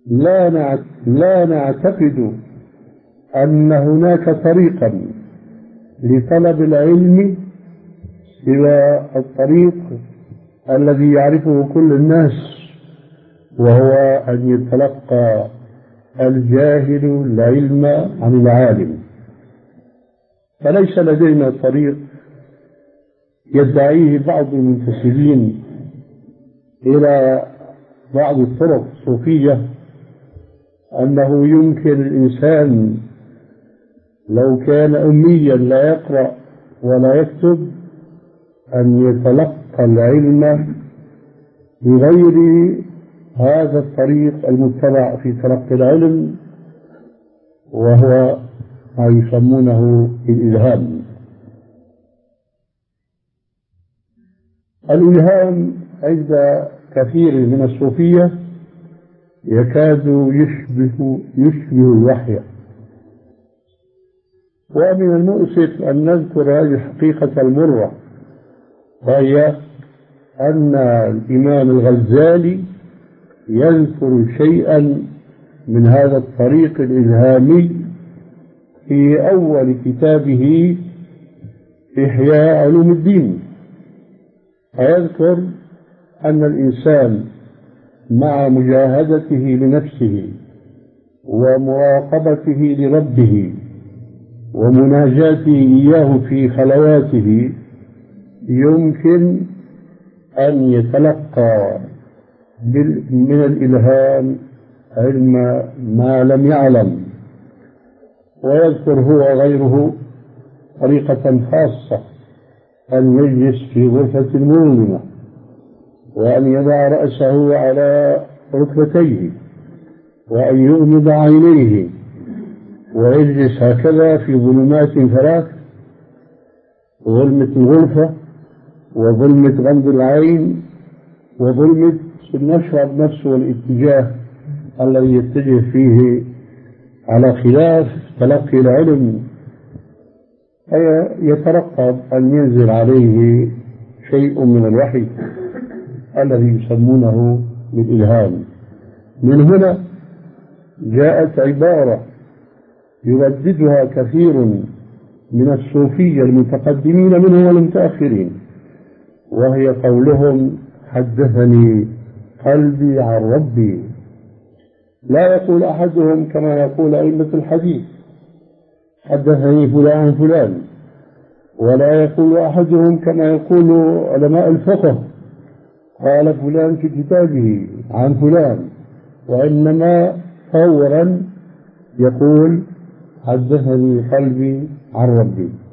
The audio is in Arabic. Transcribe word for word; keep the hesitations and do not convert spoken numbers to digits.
لا لا نعتقد أن هناك طريقا لطلب العلم سوى الطريق الذي يعرفه كل الناس، وهو أن يتلقى الجاهل العلم عن العالم. فليس لدينا طريق يدعيه بعض المنتسبين إلى بعض الطرق الصوفية أنه يمكن الإنسان لو كان أميا لا يقرأ ولا يكتب أن يتلقى العلم بغير هذا الطريق المتبع في تلقي العلم، وهو ما يسمونه الإلهام. الإلهام عند كثير من الصوفية يكاد يشبه يشبه الوحي، ومن المؤسف أن نذكر هذه الحقيقة المرة، وهي أن الإمام الغزالي يذكر شيئا من هذا الطريق الإلهامي في أول كتابه إحياء علوم الدين، فيذكر أن الإنسان مع مجاهدته لنفسه ومراقبته لربه ومناجاته إياه في خلواته يمكن أن يتلقى من الإلهام علم ما لم يعلم. ويذكر هو غيره طريقة خاصة، أن يجلس في غرفة مظلمة وأن يضع رأسه على ركبتيه وأن يغمض عينيه ويجلس هكذا في ظلمات ثلاث: ظلمة الغرفة، وظلمة غمض العين، وظلمة النشر نفسه والاتجاه الذي يتجه فيه على خلاف تلقي العلم، أي يترقب أن ينزل عليه شيء من الوحي الذي يسمونه بالإلهام. من هنا جاءت عبارة يرددها كثير من الصوفية المتقدمين منهم والمتأخرين، وهي قولهم: حدثني قلبي عن ربي. لا يقول أحدهم كما يقول أئمة الحديث: حدثني فلان فلان، ولا يقول أحدهم كما يقول علماء الفقه: قال فلان في كتابه عن فلان، وإنما فورا يقول: حدثني قلبي عن ربي.